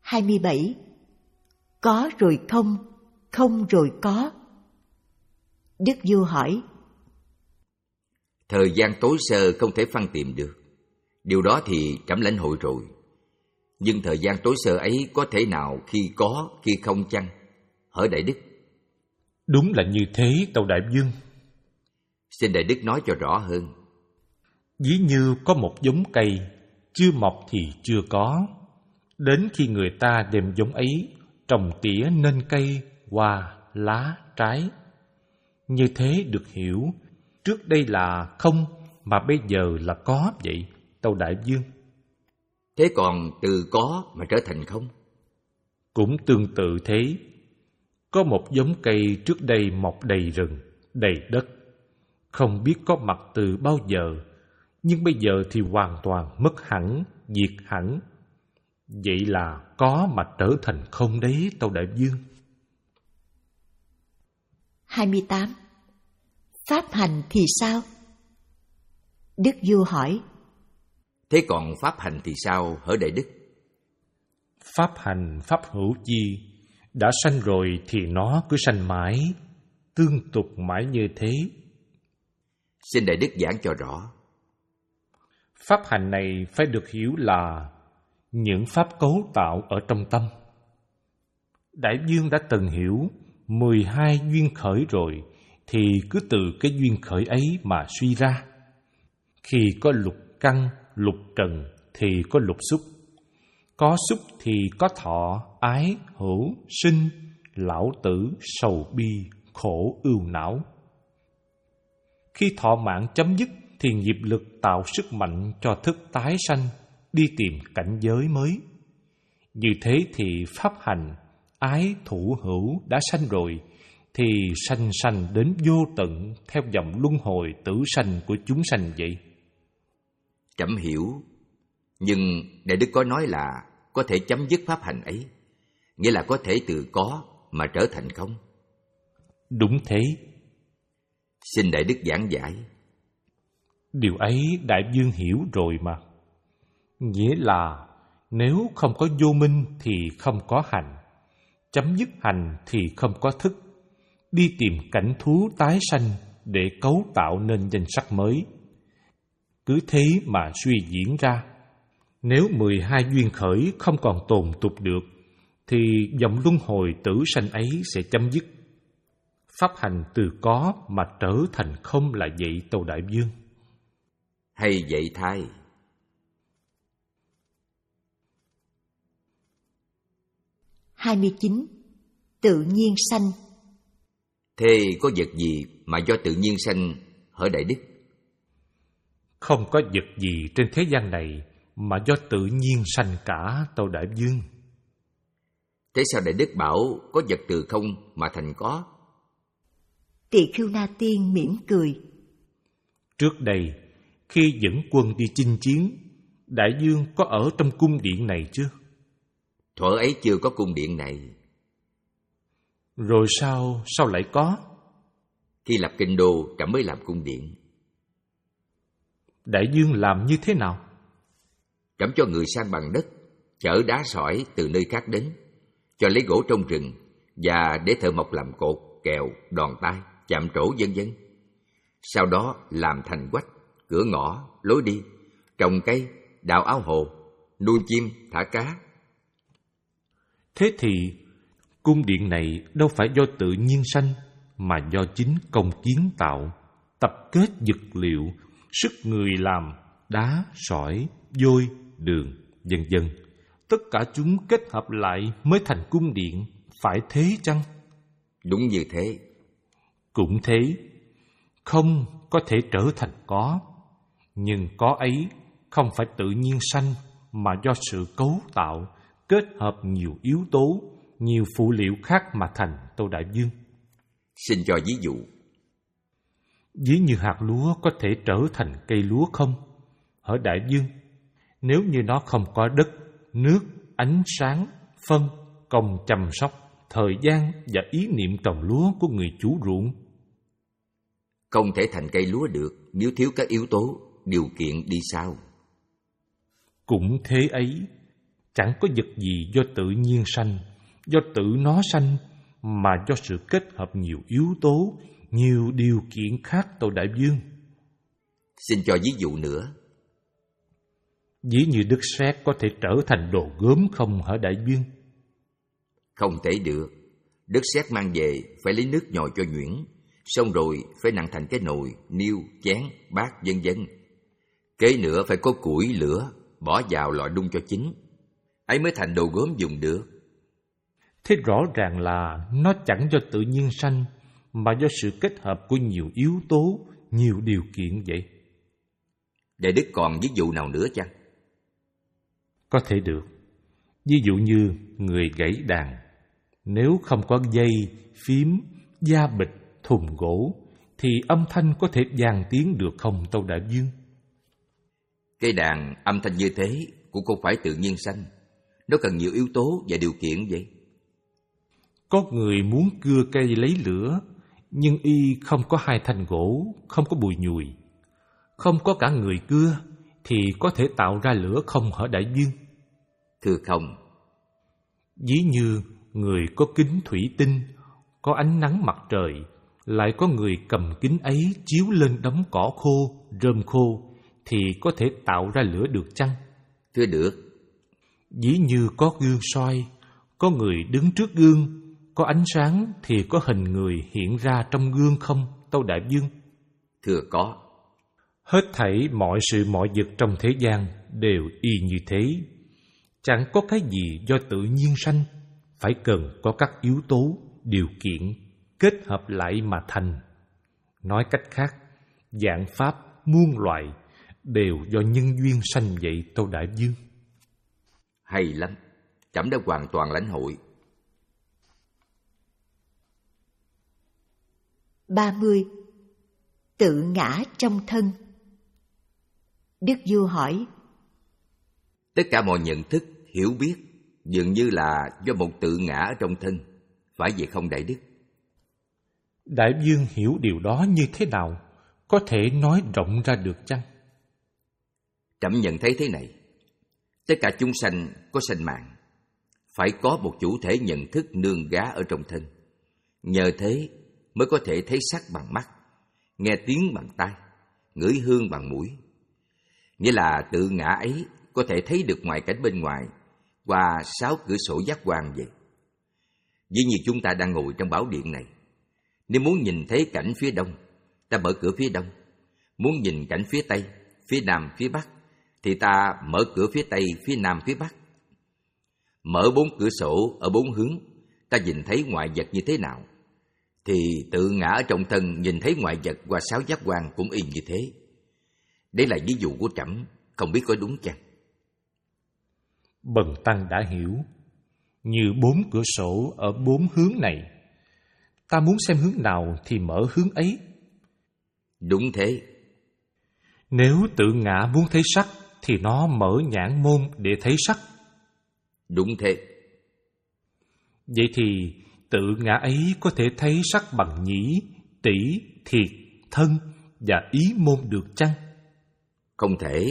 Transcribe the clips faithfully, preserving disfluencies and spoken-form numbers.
hai mươi bảy. Có rồi không, không rồi có. Đức vua hỏi: Thời gian tối sơ không thể phân tìm được, điều đó thì trẫm lãnh hội rồi. Nhưng thời gian tối sơ ấy có thể nào khi có, khi không chăng? Hỏi Đại Đức. Đúng là như thế, tâu Đại Vương. Xin Đại Đức nói cho rõ hơn. Ví như có một giống cây, chưa mọc thì chưa có. Đến khi người ta đem giống ấy, trồng tỉa nên cây, hoa, lá, trái. Như thế được hiểu, trước đây là không mà bây giờ là có vậy, tâu Đại Vương. Thế còn từ có mà trở thành không? Cũng tương tự thế. Có một giống cây trước đây mọc đầy rừng, đầy đất, không biết có mặt từ bao giờ, nhưng bây giờ thì hoàn toàn mất hẳn, diệt hẳn. Vậy là có mà trở thành không đấy, tâu Đại Vương. hai mươi tám. Pháp hành thì sao? Đức vua hỏi. Thế còn pháp hành thì sao, hỡi Đại Đức? Pháp hành, pháp hữu chi, đã sanh rồi thì nó cứ sanh mãi, tương tục mãi như thế. Xin Đại Đức giảng cho rõ. Pháp hành này phải được hiểu là những pháp cấu tạo ở trong tâm. Đại Vương đã từng hiểu mười hai duyên khởi rồi, thì cứ từ cái duyên khởi ấy mà suy ra. Khi có lục căn, lục trần thì có lục xúc. Có xúc thì có thọ, ái, hữu, sinh, lão tử, sầu bi, khổ, ưu não. Khi thọ mạng chấm dứt thì nghiệp lực tạo sức mạnh cho thức tái sanh, đi tìm cảnh giới mới. Như thế thì pháp hành, ái, thủ, hữu đã sanh rồi, thì sanh sanh đến vô tận theo dòng luân hồi tử sanh của chúng sanh vậy. Trẫm hiểu, nhưng Đại Đức có nói là có thể chấm dứt pháp hành ấy, nghĩa là có thể từ có mà trở thành không. Đúng thế. Xin Đại Đức giảng giải. Điều ấy Đại Vương hiểu rồi mà. Nghĩa là nếu không có vô minh thì không có hành, chấm dứt hành thì không có thức, đi tìm cảnh thú tái sanh để cấu tạo nên danh sắc mới. Cứ thế mà suy diễn ra. Nếu mười hai duyên khởi không còn tồn tục được, thì dòng luân hồi tử sanh ấy sẽ chấm dứt. Pháp hành từ có mà trở thành không là vậy, tâu Đại Vương. Hay vậy thay. hai mươi chín. Tự nhiên sanh. Thế có vật gì mà do tự nhiên sanh, hỡi Đại Đức? Không có vật gì trên thế gian này mà do tự nhiên sanh cả, tâu Đại Vương. Thế sao Đại Đức bảo có vật từ không mà thành có? Tỳ Khưu Na Tiên mỉm cười. Trước đây, khi dẫn quân đi chinh chiến, Đại Vương có ở trong cung điện này chưa? Thuở ấy chưa có cung điện này. Rồi sao, sao lại có? Khi lập kinh đô, trẫm mới làm cung điện. Đại Vương làm như thế nào? Trẫm cho người san bằng đất, chở đá sỏi từ nơi khác đến, cho lấy gỗ trong rừng và để thợ mộc làm cột, kèo, đòn tay, chạm trổ vân vân. Sau đó làm thành quách, cửa ngõ, lối đi, trồng cây, đào ao hồ, nuôi chim, thả cá. Thế thì cung điện này đâu phải do tự nhiên sanh, mà do chính công kiến tạo, tập kết dược liệu, sức người làm, đá, sỏi, vôi, đường, vân vân. Tất cả chúng kết hợp lại mới thành cung điện, phải thế chăng? Đúng như thế. Cũng thế, không có thể trở thành có, nhưng có ấy không phải tự nhiên sanh, mà do sự cấu tạo, kết hợp nhiều yếu tố, nhiều phụ liệu khác mà thành, tâu Đại Vương. Xin cho ví dụ. Ví như hạt lúa có thể trở thành cây lúa không? Hỏi Đại Vương, nếu như nó không có đất, nước, ánh sáng, phân, công chăm sóc, thời gian và ý niệm trồng lúa của người chủ ruộng. Không thể thành cây lúa được nếu thiếu các yếu tố, điều kiện đi sau. Cũng thế ấy, Chẳng có vật gì do tự nhiên sanh, do tự nó sanh, mà do sự kết hợp nhiều yếu tố, nhiều điều kiện khác, Tâu Đại Dương. Xin cho ví dụ nữa. Ví như đất sét có thể trở thành đồ gốm không hả Đại Dương? Không thể được. Đất sét mang về phải lấy nước nhồi cho nhuyễn, xong rồi phải nặn thành cái nồi, niêu, chén, bát vân vân. Kế nữa phải có củi lửa, bỏ vào lò đun cho chín, ấy mới thành đồ gốm dùng được. Thế rõ ràng là nó chẳng do tự nhiên sanh, mà do sự kết hợp của nhiều yếu tố, nhiều điều kiện vậy. Đại đức còn ví dụ nào nữa chăng? Có thể được. Ví dụ như người gãy đàn, nếu không có dây, phím, da bịch, thùng gỗ, thì âm thanh có thể vang tiếng được không, Tâu Đại Dương? Cây đàn âm thanh như thế cũng không phải tự nhiên sanh, nó cần nhiều yếu tố và điều kiện vậy. Có người muốn cưa cây lấy lửa, nhưng y không có hai thanh gỗ, không có bùi nhùi. Không có cả người cưa, thì có thể tạo ra lửa không hả Đại Dương? Thưa không. Ví như người có kính thủy tinh, có ánh nắng mặt trời, lại có người cầm kính ấy chiếu lên đống cỏ khô, rơm khô, thì có thể tạo ra lửa được chăng? Thưa được. Ví như có gương soi, có người đứng trước gương, có ánh sáng thì có hình người hiện ra trong gương không, Tâu Đại Dương? Thưa có. Hết thảy mọi sự mọi vật trong thế gian đều y như thế. Chẳng có cái gì do tự nhiên sanh, phải cần có các yếu tố, điều kiện, kết hợp lại mà thành. Nói cách khác, vạn pháp, muôn loài đều do nhân duyên sanh vậy, Tâu Đại Dương. Hay lắm, trẫm đã hoàn toàn lãnh hội. ba mươi. Tự ngã trong thân. Đức vua hỏi: Tất cả mọi nhận thức, hiểu biết dường như là do một tự ngã ở trong thân, phải vậy không Đại Đức? Đại Dương hiểu điều đó như thế nào? Có thể nói rộng ra được chăng? Trẫm nhận thấy thế này: tất cả chúng sanh có sanh mạng, phải có một chủ thể nhận thức nương gá ở trong thân. Nhờ thế mới có thể thấy sắc bằng mắt, nghe tiếng bằng tai, ngửi hương bằng mũi. Nghĩa là tự ngã ấy có thể thấy được ngoại cảnh bên ngoài qua sáu cửa sổ giác quan vậy. Ví như chúng ta đang ngồi trong bảo điện này, nếu muốn nhìn thấy cảnh phía đông, ta mở cửa phía đông. Muốn nhìn cảnh phía tây, phía nam, phía bắc, thì ta mở cửa phía tây, phía nam, phía bắc. Mở bốn cửa sổ ở bốn hướng, ta nhìn thấy ngoại vật như thế nào, thì tự ngã ở trong thân nhìn thấy ngoại vật qua sáu giác quan cũng y như thế. Đây là ví dụ của trẫm, không biết có đúng chăng? Bần tăng đã hiểu. Như bốn cửa sổ ở bốn hướng này, ta muốn xem hướng nào thì mở hướng ấy. Đúng thế. Nếu tự ngã muốn thấy sắc thì nó mở nhãn môn để thấy sắc. Đúng thế. Vậy thì tự ngã ấy có thể thấy sắc bằng nhĩ, tỷ, thiệt, thân và ý môn được chăng? Không thể.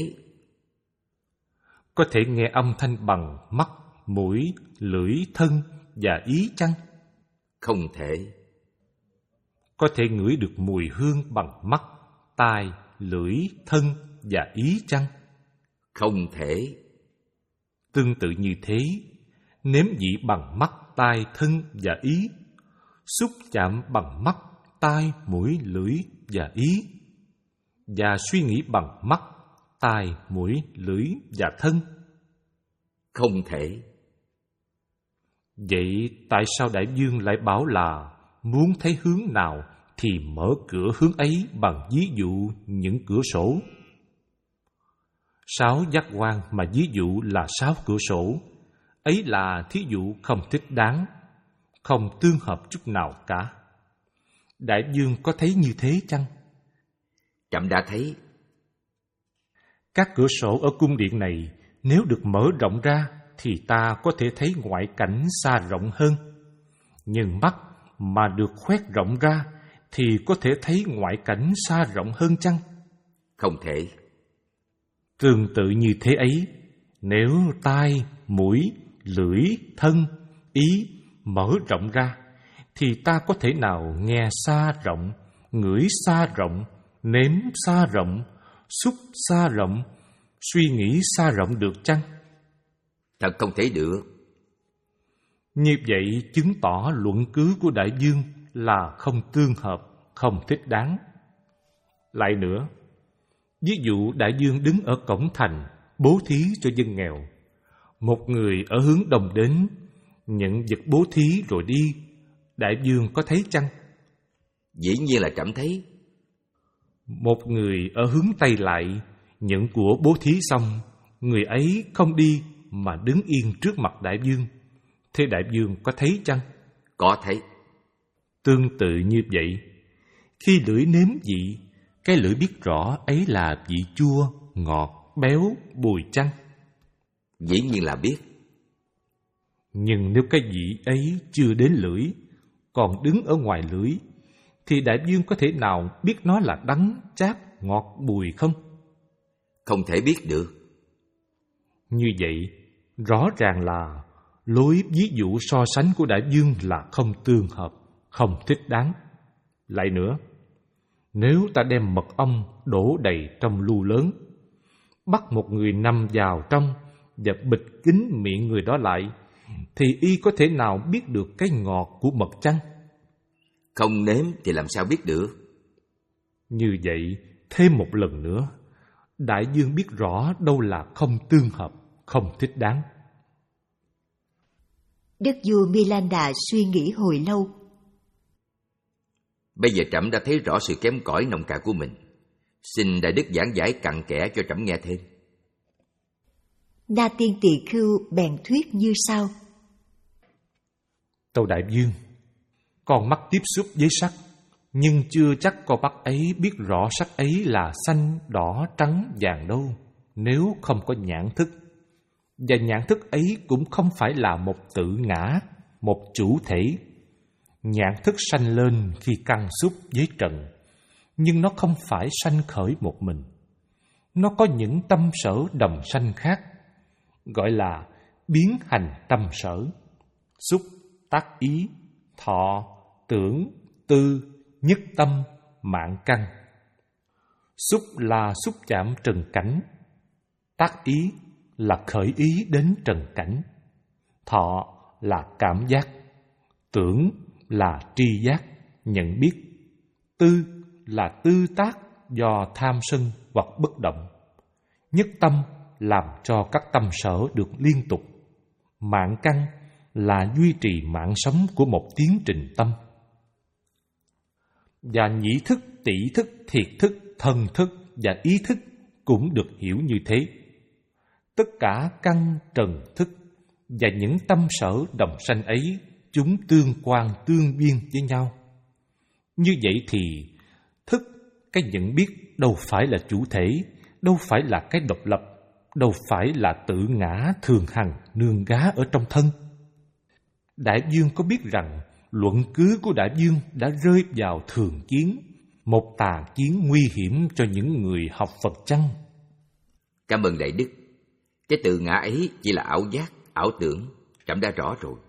Có thể nghe âm thanh bằng mắt, mũi, lưỡi, thân và ý chăng? Không thể. Có thể ngửi được mùi hương bằng mắt, tai, lưỡi, thân và ý chăng? Không thể. Tương tự như thế, nếm vị bằng mắt, tai, thân và ý, xúc chạm bằng mắt, tai, mũi, lưỡi và ý, và suy nghĩ bằng mắt, tai, mũi, lưỡi và thân. Không thể. Vậy tại sao Đại Dương lại bảo là muốn thấy hướng nào thì mở cửa hướng ấy bằng ví dụ những cửa sổ? Sáu giác quan mà ví dụ là sáu cửa sổ, ấy là thí dụ không thích đáng, không tương hợp chút nào cả. Đại Dương có thấy như thế chăng? Trẫm đã thấy. Các cửa sổ ở cung điện này nếu được mở rộng ra thì ta có thể thấy ngoại cảnh xa rộng hơn. Nhưng mắt mà được khoét rộng ra thì có thể thấy ngoại cảnh xa rộng hơn chăng? Không thể. Tương tự như thế ấy, Nếu tai, mũi, lưỡi, thân, ý mở rộng ra, thì ta có thể nào nghe xa rộng, ngửi xa rộng, nếm xa rộng, xúc xa rộng, suy nghĩ xa rộng được chăng? Thật không thể được. Như vậy chứng tỏ luận cứ của Đại Dương là không tương hợp, không thích đáng. Lại nữa, ví dụ Đại Dương đứng ở cổng thành bố thí cho dân nghèo. Một người ở hướng đông đến, nhận vật bố thí rồi đi, Đại Dương có thấy chăng? Dĩ nhiên là trẫm thấy. Một người ở hướng tây lại, nhận của bố thí xong, người ấy không đi mà đứng yên trước mặt Đại Dương. Thế Đại Dương có thấy chăng? Có thấy. Tương tự như vậy, khi lưỡi nếm vị, cái lưỡi biết rõ ấy là vị chua, ngọt, béo, bùi chăng? Dĩ nhiên là biết. Nhưng nếu cái vị ấy chưa đến lưỡi, còn đứng ở ngoài lưỡi, thì Đại Dương có thể nào biết nó là đắng, chát, ngọt, bùi không? Không thể biết được. Như vậy, rõ ràng là lối ví dụ so sánh của Đại Dương là không tương hợp, không thích đáng. Lại nữa, nếu ta đem mật ong đổ đầy trong lu lớn, bắt một người nằm vào trong và bịt kín miệng người đó lại, thì y có thể nào biết được cái ngọt của mật chăng? Không nếm thì làm sao biết được? Như vậy, thêm một lần nữa, Đại Dương biết rõ đâu là không tương hợp, không thích đáng. Đức vua Milanda suy nghĩ hồi lâu. Bây giờ trẫm đã thấy rõ sự kém cỏi nông cạn của mình. Xin Đại Đức giảng giải cặn kẽ cho trẫm nghe thêm. Na Tiên Tỳ Khưu bèn thuyết như sau. Tâu Đại Dương, con mắt tiếp xúc với sắc, nhưng chưa chắc con mắt ấy biết rõ sắc ấy là xanh, đỏ, trắng, vàng đâu, nếu không có nhãn thức. Và nhãn thức ấy cũng không phải là một tự ngã, một chủ thể. Nhãn thức sanh lên khi căng xúc với trần, nhưng nó không phải sanh khởi một mình. Nó có những tâm sở đồng sanh khác, gọi là biến hành tâm sở. Xúc, tác ý, thọ, tưởng, tư, nhất tâm, mạng căn. Xúc là xúc chạm trần cảnh, tác ý là khởi ý đến trần cảnh, thọ là cảm giác, tưởng là tri giác, nhận biết, tư là tư tác do tham sân hoặc bất động, nhất tâm làm cho các tâm sở được liên tục, mạng căn là duy trì mạng sống của một tiến trình tâm. Và nhĩ thức, tỷ thức, thiệt thức, thân thức và ý thức cũng được hiểu như thế. Tất cả căn trần thức và những tâm sở đồng sanh ấy, chúng tương quan tương biên với nhau. Như vậy thì thức, cái nhận biết đâu phải là chủ thể, đâu phải là cái độc lập, đâu phải là tự ngã thường hằng nương gá ở trong thân. Đại Dương có biết rằng luận cứ của Đại Dương đã rơi vào thường kiến, một tà kiến nguy hiểm cho những người học Phật chăng? Cảm ơn Đại Đức. Cái tự ngã ấy chỉ là ảo giác, ảo tưởng, trẫm đã rõ rồi.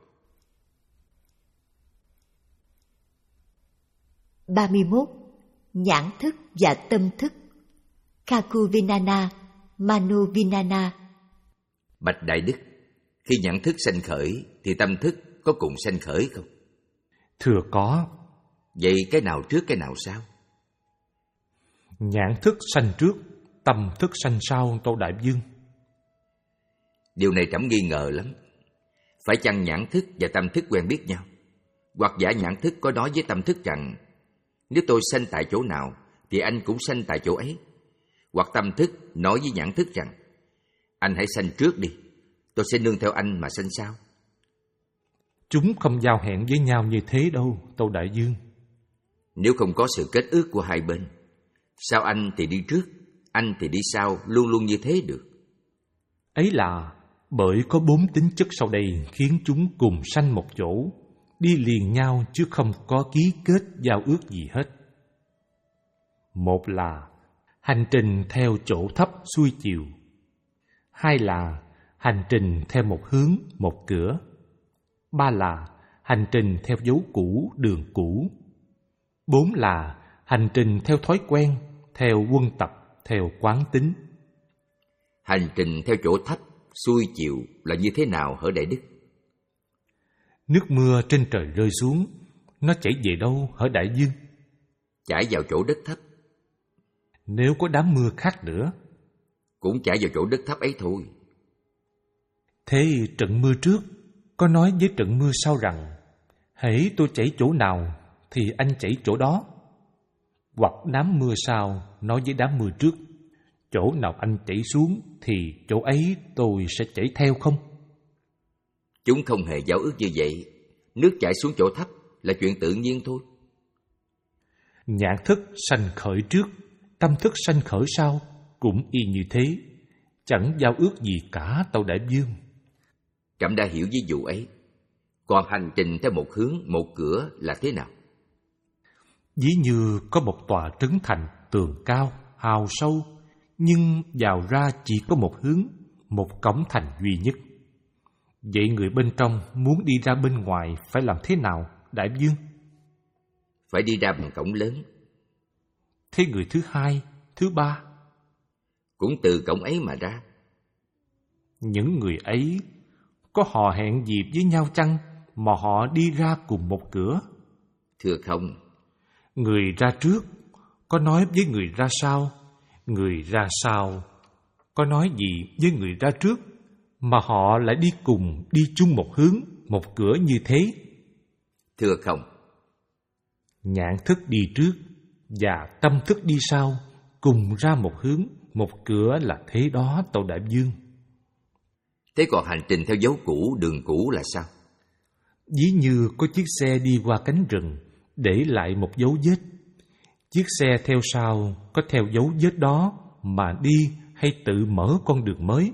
ba mươi mốt. Nhãn thức và tâm thức. Kakuvinana, Manovinana. Bạch Đại Đức, khi nhãn thức sanh khởi thì tâm thức có cùng sanh khởi không? Thưa có. Vậy cái nào trước cái nào sau? Nhãn thức sanh trước, tâm thức sanh sau, Tâu Đại Dương. Điều này trẫm nghi ngờ lắm. Phải chăng nhãn thức và tâm thức quen biết nhau? Hoặc giả nhãn thức có nói với tâm thức rằng nếu tôi sanh tại chỗ nào thì anh cũng sanh tại chỗ ấy. Hoặc tâm thức nói với nhãn thức rằng anh hãy sanh trước đi, tôi sẽ nương theo anh mà sanh sau. Chúng không giao hẹn với nhau như thế đâu, Tâu Đại Dương. Nếu không có sự kết ước của hai bên, sao anh thì đi trước, anh thì đi sau luôn luôn như thế được? Ấy là bởi có bốn tính chất sau đây khiến chúng cùng sanh một chỗ, đi liền nhau chứ không có ký kết giao ước gì hết. Một là hành trình theo chỗ thấp xuôi chiều. Hai là hành trình theo một hướng, một cửa. Ba là hành trình theo dấu cũ, đường cũ. Bốn là hành trình theo thói quen, theo quân tập, theo quán tính. Hành trình theo chỗ thấp, xuôi chiều là như thế nào hỡi Đại Đức? Nước mưa trên trời rơi xuống, nó chảy về đâu hỡi Đại Dương? Chảy vào chỗ đất thấp. Nếu có đám mưa khác nữa, cũng chảy vào chỗ đất thấp ấy thôi. Thế trận mưa trước có nói với trận mưa sau rằng, hễ tôi chảy chỗ nào thì anh chảy chỗ đó. Hoặc đám mưa sau nói với đám mưa trước, chỗ nào anh chảy xuống thì chỗ ấy tôi sẽ chảy theo không? Chúng không hề giao ước như vậy. Nước chảy xuống chỗ thấp là chuyện tự nhiên thôi. Nhãn thức sanh khởi trước, tâm thức sanh khởi sau, cũng y như thế, chẳng giao ước gì cả tâu Đại Dương. Trẫm đã hiểu ví dụ ấy. Còn hành trình theo một hướng, một cửa là thế nào? Ví như có một tòa trấn thành tường cao, hào sâu, nhưng vào ra chỉ có một hướng, một cổng thành duy nhất. Vậy người bên trong muốn đi ra bên ngoài phải làm thế nào, Đại Dương? Phải đi ra bằng cổng lớn. Thế người thứ hai, thứ ba? Cũng từ cổng ấy mà ra. Những người ấy có hò hẹn dịp với nhau chăng mà họ đi ra cùng một cửa? Thưa không. Người ra trước có nói với người ra sau, người ra sau có nói gì với người ra trước, mà họ lại đi cùng, đi chung một hướng, một cửa như thế? Thưa không. Nhãn thức đi trước và tâm thức đi sau, cùng ra một hướng, một cửa là thế đó tâu Đại Dương. Thế còn hành trình theo dấu cũ, đường cũ là sao? Ví như có chiếc xe đi qua cánh rừng, để lại một dấu vết. Chiếc xe theo sau có theo dấu vết đó mà đi hay tự mở con đường mới?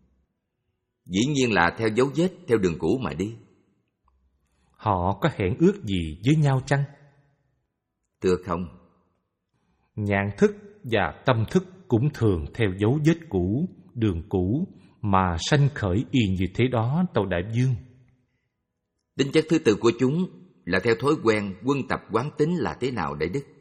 Dĩ nhiên là theo dấu vết, theo đường cũ mà đi. Họ có hẹn ước gì với nhau chăng? Thưa không. Nhãn thức và tâm thức cũng thường theo dấu vết cũ, đường cũ mà sanh khởi y như thế đó tâu Đại Dương. Tính chất thứ tự của chúng là theo thói quen, quân tập, quán tính là thế nào Đại Đức?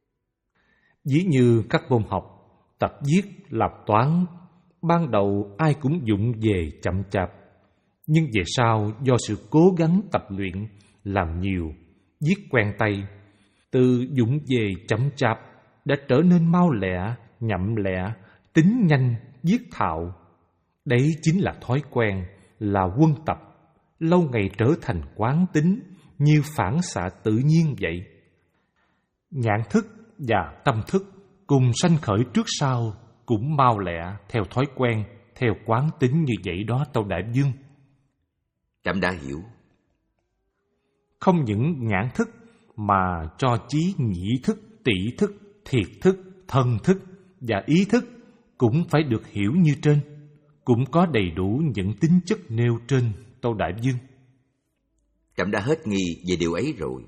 Ví như các môn học, tập viết, làm toán, ban đầu ai cũng vụng về chậm chạp, nhưng về sau do sự cố gắng tập luyện, làm nhiều, viết quen tay, từ vụng về chậm chạp đã trở nên mau lẹ, nhậm lẹ, tính nhanh, viết thạo. Đấy chính là thói quen, là quân tập, lâu ngày trở thành quán tính, như phản xạ tự nhiên vậy. Nhãn thức và tâm thức cùng sanh khởi trước sau, cũng mau lẹ, theo thói quen, theo quán tính như vậy đó tâu Đại Dương. Trẫm đã hiểu. Không những nhãn thức mà cho chí nhĩ thức, tỷ thức, thiệt thức, thân thức và ý thức cũng phải được hiểu như trên, cũng có đầy đủ những tính chất nêu trên tâu Đại Dương. Trẫm đã hết nghi về điều ấy rồi.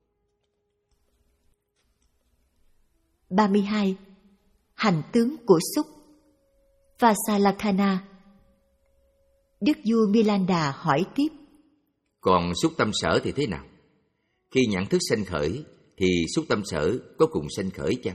ba mươi hai. Hành tướng của xúc. Vasalakkhana. Đức vua Milanda hỏi tiếp. Còn xúc tâm sở thì thế nào? Khi nhãn thức sanh khởi thì xúc tâm sở có cùng sanh khởi chăng?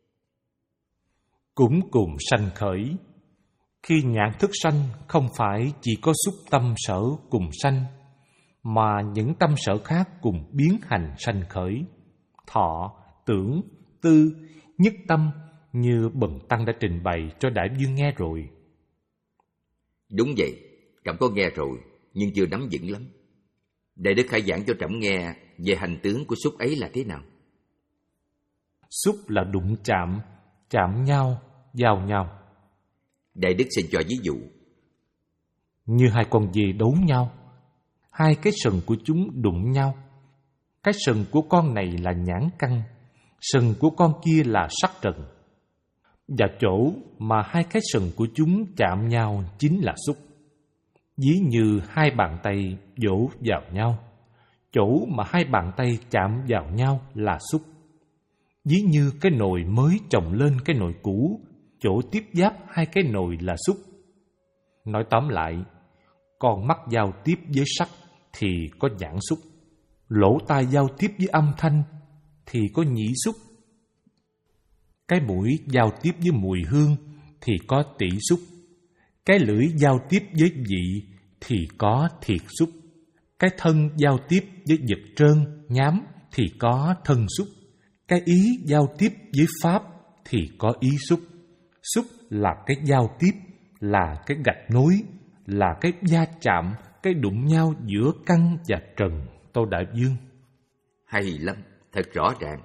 Cũng cùng sanh khởi. Khi nhãn thức sanh không phải chỉ có xúc tâm sở cùng sanh, mà những tâm sở khác cùng biến hành sanh khởi. Thọ, tưởng, tư, nhất tâm như Bần Tăng đã trình bày cho Đại Dương nghe rồi. Đúng vậy, trẫm có nghe rồi, nhưng chưa nắm vững lắm. Đại Đức hãy giảng cho trẫm nghe về hành tướng của xúc ấy là thế nào. Xúc là đụng chạm, chạm nhau, giao nhau. Đại Đức xin cho ví dụ. Như hai con dê đấu nhau, hai cái sừng của chúng đụng nhau. Cái sừng của con này là nhãn căn, sừng của con kia là sắc trần. Và chỗ mà hai cái sừng của chúng chạm nhau chính là xúc. Ví như hai bàn tay vỗ vào nhau, chỗ mà hai bàn tay chạm vào nhau là xúc. Ví như cái nồi mới chồng lên cái nồi cũ, chỗ tiếp giáp hai cái nồi là xúc. Nói tóm lại, con mắt giao tiếp với sắc thì có nhãn xúc, lỗ tai giao tiếp với âm thanh thì có nhĩ xúc, cái mũi giao tiếp với mùi hương thì có tỷ xúc, cái lưỡi giao tiếp với vị thì có thiệt xúc, cái thân giao tiếp với vật trơn, nhám thì có thân xúc, cái ý giao tiếp với pháp thì có ý xúc. Xúc là cái giao tiếp, là cái gạch nối, là cái va chạm, cái đụng nhau giữa căn và trần, Tâu Đại Dương. Hay lắm, thật rõ ràng.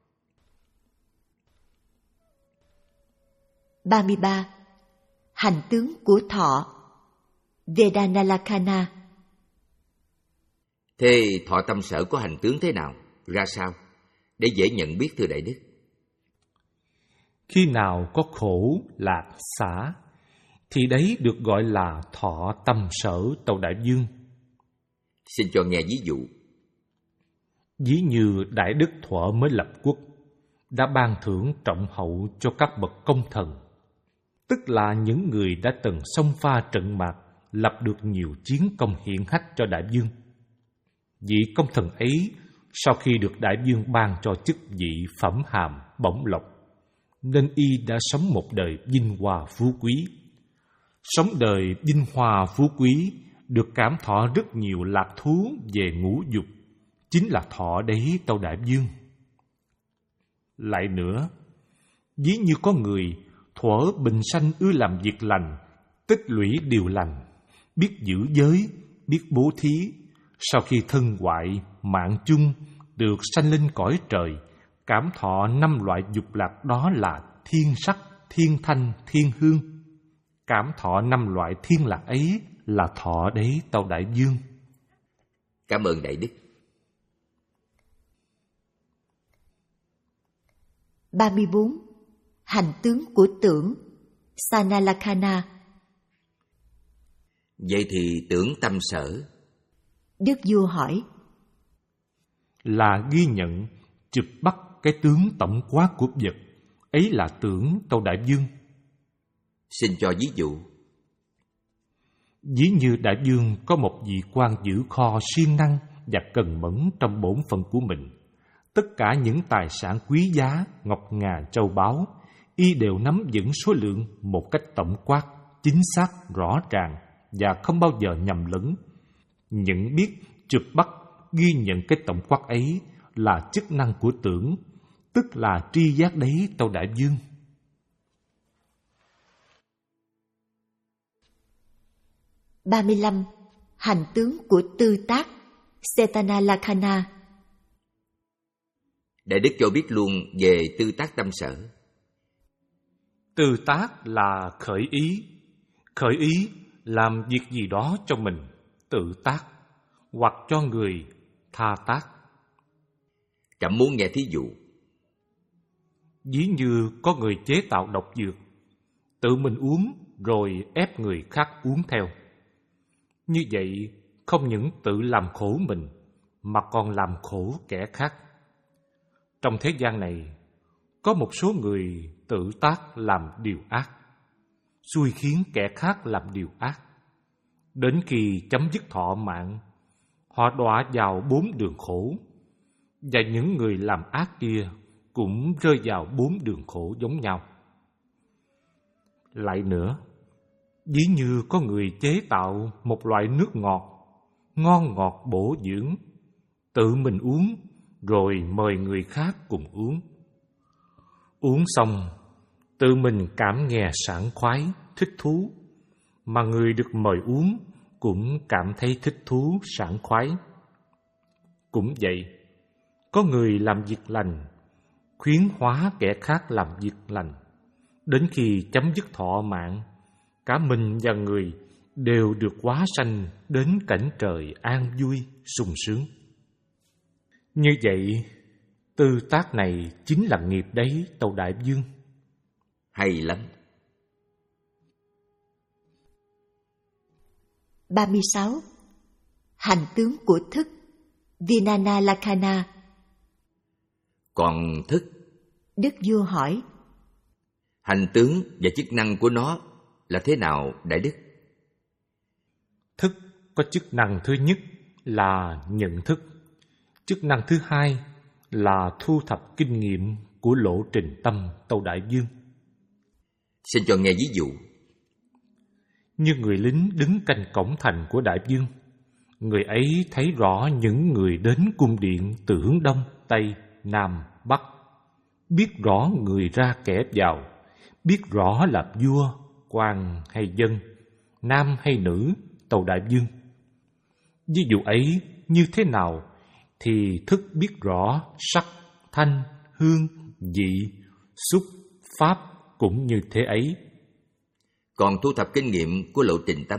ba mươi ba. Hành tướng của thọ. Vedanalakkhana. Thế thọ tâm sở có hành tướng thế nào, ra sao, để dễ nhận biết thưa Đại Đức? Khi nào có khổ, lạc, xả, thì đấy được gọi là thọ tâm sở, Tâu Đại Dương. Xin cho nghe ví dụ. Ví như Đại Đức thuở mới lập quốc, đã ban thưởng trọng hậu cho các bậc công thần, tức là những người đã từng xông pha trận mạc, lập được nhiều chiến công hiển hách cho Đại Dương. Vị công thần ấy, sau khi được Đại Dương ban cho chức vị, phẩm hàm, bổng lộc, nên y đã sống một đời vinh hoa phú quý. Sống đời vinh hoa phú quý, được cảm thọ rất nhiều lạc thú về ngũ dục, chính là thọ đấy, Tâu Đại Dương. Lại nữa, ví như có người thuở bình sanh ưa làm việc lành, tích lũy điều lành, biết giữ giới, biết bố thí, sau khi thân hoại, mạng chung, được sanh lên cõi trời, cảm thọ năm loại dục lạc, đó là thiên sắc, thiên thanh, thiên hương. Cảm thọ năm loại thiên lạc ấy là thọ đấy, Tâu Đại Dương. Cảm ơn Đại Đức. ba mươi bốn. Hành tướng của tưởng. Sanalakhana. Vậy thì tưởng tâm sở. Đức vua hỏi. Là ghi nhận, chụp bắt cái tướng tổng quát của vật, ấy là tưởng, Tâu Đại Dương. Xin cho ví dụ. Ví như Đại Dương có một vị quan giữ kho siêng năng và cần mẫn trong bổn phận của mình. Tất cả những tài sản quý giá, ngọc ngà châu báu, y đều nắm vững số lượng một cách tổng quát, chính xác, rõ ràng và không bao giờ nhầm lẫn. Nhận biết, chụp bắt, ghi nhận cái tổng quát ấy là chức năng của tưởng, tức là tri giác đấy, Tâu Đại Dương. ba mươi lăm. Hành tướng của tư tác. Cetanalakhana. Đại Đức cho biết luôn về tư tác tâm sở. Tư tác là khởi ý. Khởi ý làm việc gì đó cho mình, tự tác, hoặc cho người, tha tác. Trẫm muốn nghe thí dụ. Ví như có người chế tạo độc dược, tự mình uống rồi ép người khác uống theo. Như vậy không những tự làm khổ mình, mà còn làm khổ kẻ khác. Trong thế gian này, có một số người tự tác làm điều ác, xui khiến kẻ khác làm điều ác. Đến khi chấm dứt thọ mạng, họ đọa vào bốn đường khổ, và những người làm ác kia cũng rơi vào bốn đường khổ giống nhau. Lại nữa, ví như có người chế tạo một loại nước ngọt, ngon ngọt bổ dưỡng, tự mình uống rồi mời người khác cùng uống. Uống xong, tự mình cảm nghe sảng khoái, thích thú, mà người được mời uống cũng cảm thấy thích thú, sảng khoái. Cũng vậy, có người làm việc lành, khuyến hóa kẻ khác làm việc lành. Đến khi chấm dứt thọ mạng, cả mình và người đều được hóa sanh đến cảnh trời an vui, sung sướng. Như vậy, tư tác này chính là nghiệp đấy, Tâu Đại Dương. Hay lắm. ba mươi sáu. Hành tướng của thức. Vinanalakhana. Còn thức? Đức vua hỏi. Hành tướng và chức năng của nó là thế nào, Đại Đức? Thức có chức năng thứ nhất là nhận thức. Chức năng thứ hai là thu thập kinh nghiệm của lộ trình tâm Tâu Đại Dương. Xin cho nghe ví dụ. Như người lính đứng canh cổng thành của Đại Dương, người ấy thấy rõ những người đến cung điện từ hướng đông, tây, nam, bắc, biết rõ người ra kẻ vào, biết rõ là vua, quan hay dân, nam hay nữ, Tâu Đại Dương. Ví dụ ấy như thế nào thì thức biết rõ sắc, thanh, hương, vị, xúc, pháp cũng như thế ấy. Còn thu thập kinh nghiệm của lộ trình tâm.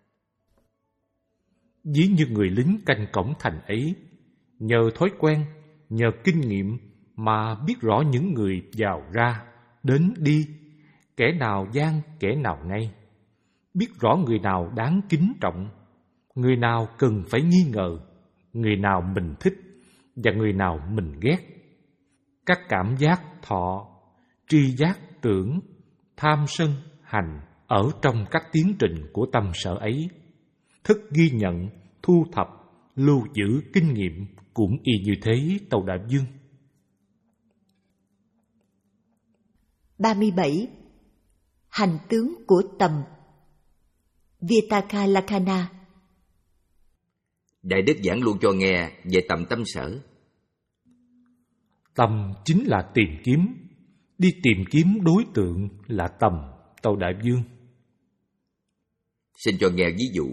Ví như người lính canh cổng thành ấy, nhờ thói quen, nhờ kinh nghiệm mà biết rõ những người vào ra, đến đi, kẻ nào gian, kẻ nào ngay, biết rõ người nào đáng kính trọng, người nào cần phải nghi ngờ, người nào mình thích và người nào mình ghét. Các cảm giác thọ, tri giác tưởng, tham sân, hành ở trong các tiến trình của tâm sở ấy. Thức ghi nhận, thu thập, lưu giữ kinh nghiệm cũng y như thế, Tâu Đại Dương. ba mươi bảy. Hành tướng của tầm. Vitaka Lakkhana. Đại Đức giảng luôn cho nghe về tầm tâm sở. Tầm chính là tìm kiếm, đi tìm kiếm đối tượng là tầm, Tâu Đại Dương. Xin cho nghe ví dụ.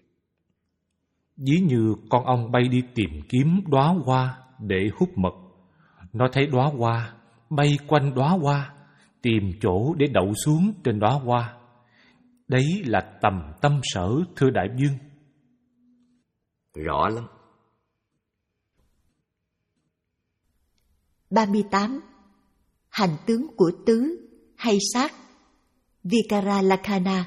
Ví như con ong bay đi tìm kiếm đóa hoa để hút mật. Nó thấy đóa hoa, bay quanh đóa hoa, tìm chỗ để đậu xuống trên đóa hoa. Đấy là tầm tâm sở, thưa Đại Dương. Rõ lắm. ba mươi tám. Hành tướng của tứ hay sát. Vikara Lakkhana.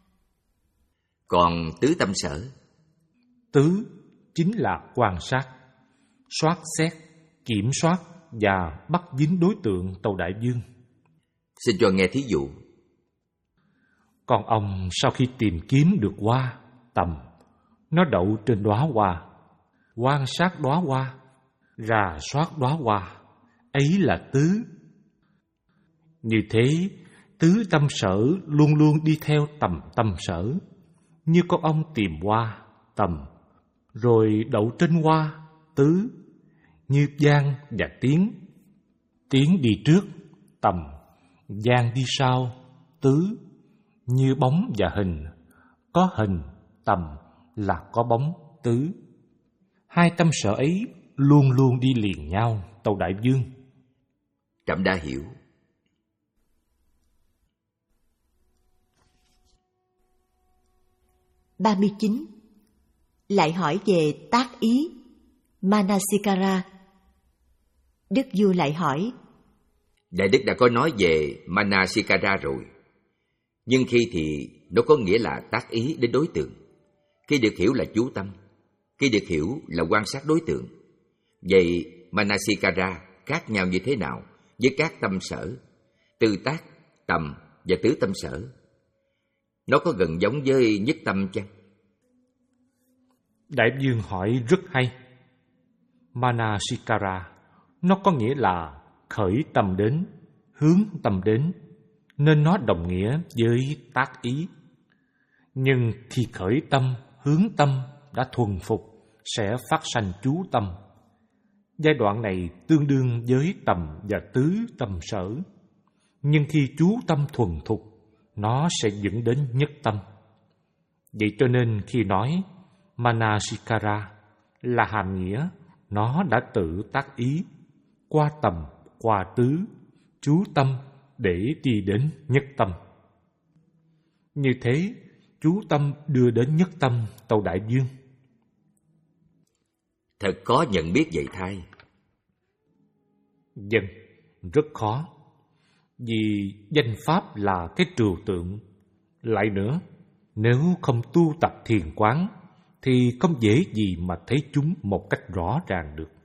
Còn tứ tâm sở. Tứ chính là quan sát, soát xét, kiểm soát và bắt dính đối tượng, Tâu Đại Dương. Xin cho nghe thí dụ. Con ong sau khi tìm kiếm được hoa, tầm, nó đậu trên đóa hoa, quan sát đóa hoa, rà soát đóa hoa, ấy là tứ. Như thế, tứ tâm sở luôn luôn đi theo tầm tâm sở, như con ong tìm hoa, tầm, rồi đậu trên hoa, tứ, như Giang và Tiến. Tiến đi trước, tầm, Giang đi sau, tứ, như bóng và hình, có hình, tầm là có bóng, tứ. Hai tâm sở ấy luôn luôn đi liền nhau, Tâu Đại Dương. Trẫm đã hiểu. ba mươi chín. Lại hỏi về tác ý. Manasikara. Đức vua lại hỏi. Đại Đức đã có nói về Manasikara rồi. Nhưng khi thì nó có nghĩa là tác ý đến đối tượng. Khi được hiểu là chú tâm. Khi được hiểu là quan sát đối tượng. Vậy Manasikara khác nhau như thế nào với các tâm sở, tư tác, tầm và tứ tâm sở? Nó có gần giống với nhất tâm chăng? Đại Dương hỏi rất hay. Manasikara, nó có nghĩa là khởi tâm đến, hướng tâm đến, nên nó đồng nghĩa với tác ý. Nhưng khi khởi tâm, hướng tâm đã thuần phục, sẽ phát sanh chú tâm. Giai đoạn này tương đương với tầm và tứ tâm sở. Nhưng khi chú tâm thuần thục, nó sẽ dẫn đến nhất tâm. Vậy cho nên khi nói Manasikara là hàm nghĩa nó đã tự tác ý, qua tầm, qua tứ, chú tâm để đi đến nhất tâm. Như thế, chú tâm đưa đến nhất tâm, Tâu Đại Dương. Thật khó nhận biết vậy thay. Dân, rất khó. Vì danh pháp là cái trừu tượng. Lại nữa, nếu không tu tập thiền quán thì không dễ gì mà thấy chúng một cách rõ ràng được.